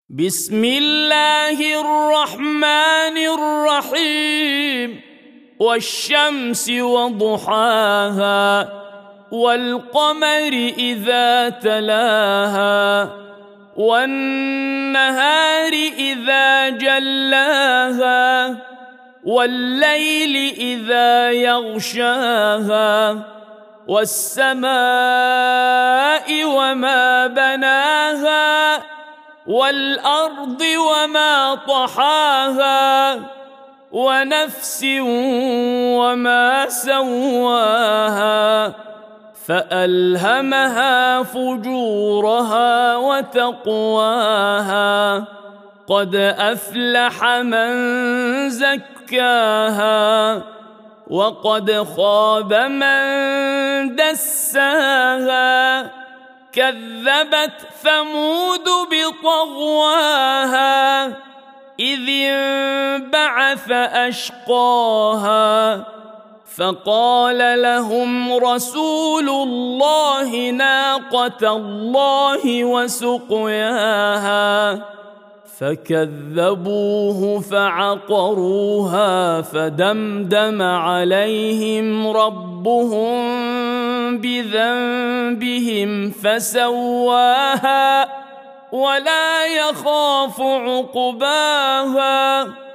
بسم الله الرحمن الرحيم والشمس وضحاها والقمر إذا تلاها والنهار إذا جلاها والليل إذا يغشاها والسماء وما بناها والأرض وما طحاها ونفس وما سواها فألهمها فجورها وتقواها قد أفلح من زكاها وقد خاب من دساها كذبت ثمود بطغواها إذ انبعث أشقاها فقال لهم رسول الله ناقة الله وسقياها فكذبوه فعقروها فدمدم عليهم ربهم بذنبهم فسواها ولا يخاف عقباها